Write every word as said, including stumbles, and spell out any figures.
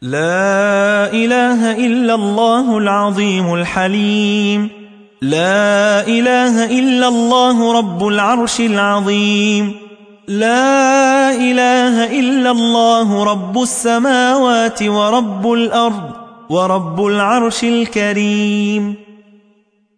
لا إله إلا الله العظيم الحليم. لا إله إلا الله رب العرش العظيم. لا إله إلا الله رب السماوات ورب الأرض ورب العرش الكريم.